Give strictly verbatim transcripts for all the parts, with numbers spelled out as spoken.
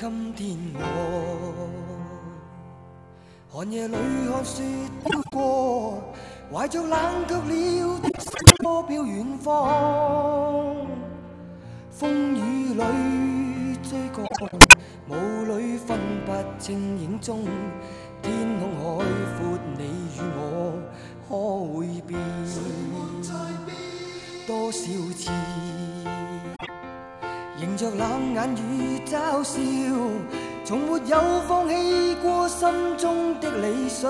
今天我寒夜里看雪飘过，怀着冷却了的心歌飘远方。风雨里追赶，雾里分不清影踪。天空海阔，你与我可會變？多少次迎着冷眼與嘲笑，從沒有放棄過心中的理想。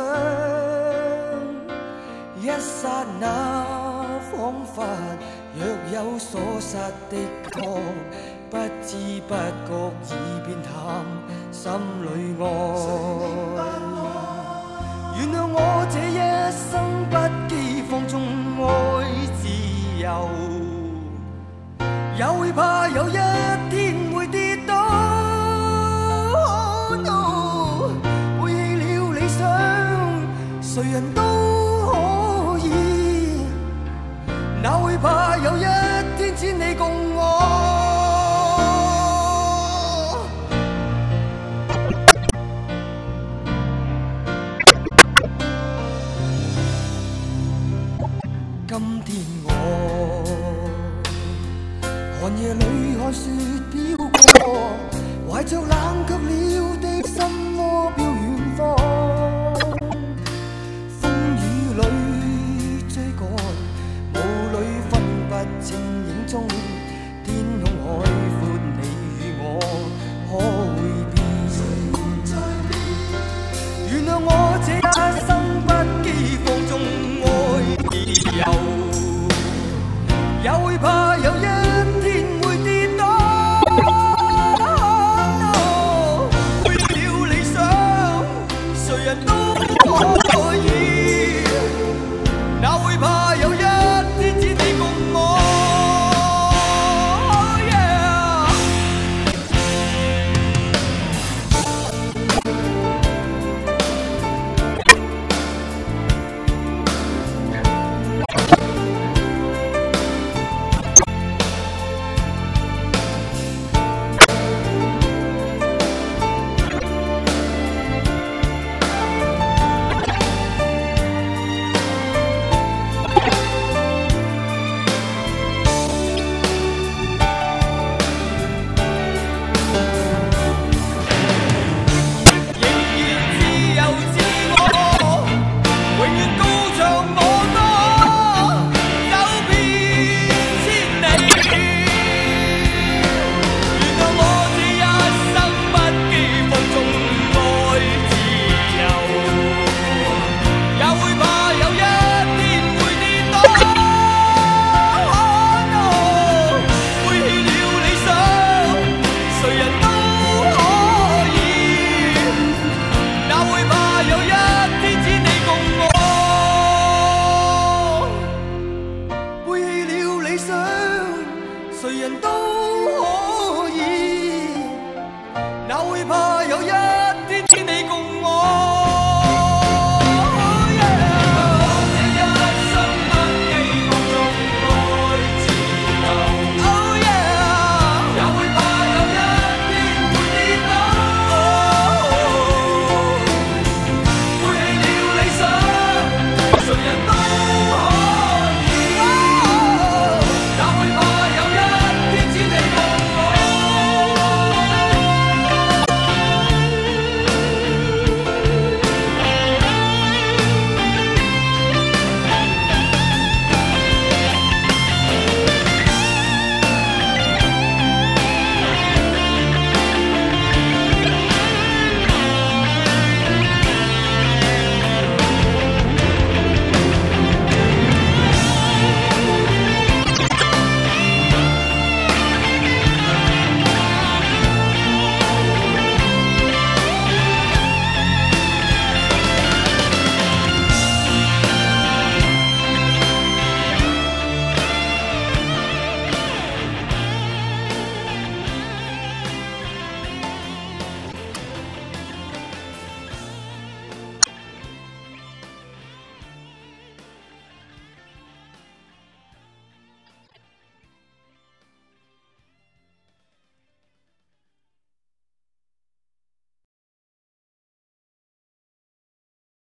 一剎那彷彿若有所失的痛，不知不覺已變淡心裏愛。原諒我這一生不羈放縱愛自由，也會怕有一天會跌倒。Oh no， 背棄了理想，誰人都可以，哪會怕有一天只你共我。今天我寒夜裏看雪飄過，懷着冷卻了的心窩飄遠方。風雨裏追趕，霧裏分不清影蹤。天空海闊，你與我可會變？原諒我這一生不羈放縱愛自由，也會怕有一天會跌倒。背棄了理想，誰人都可以，哪會怕有一天只你共我。誰人都可以，哪會怕有一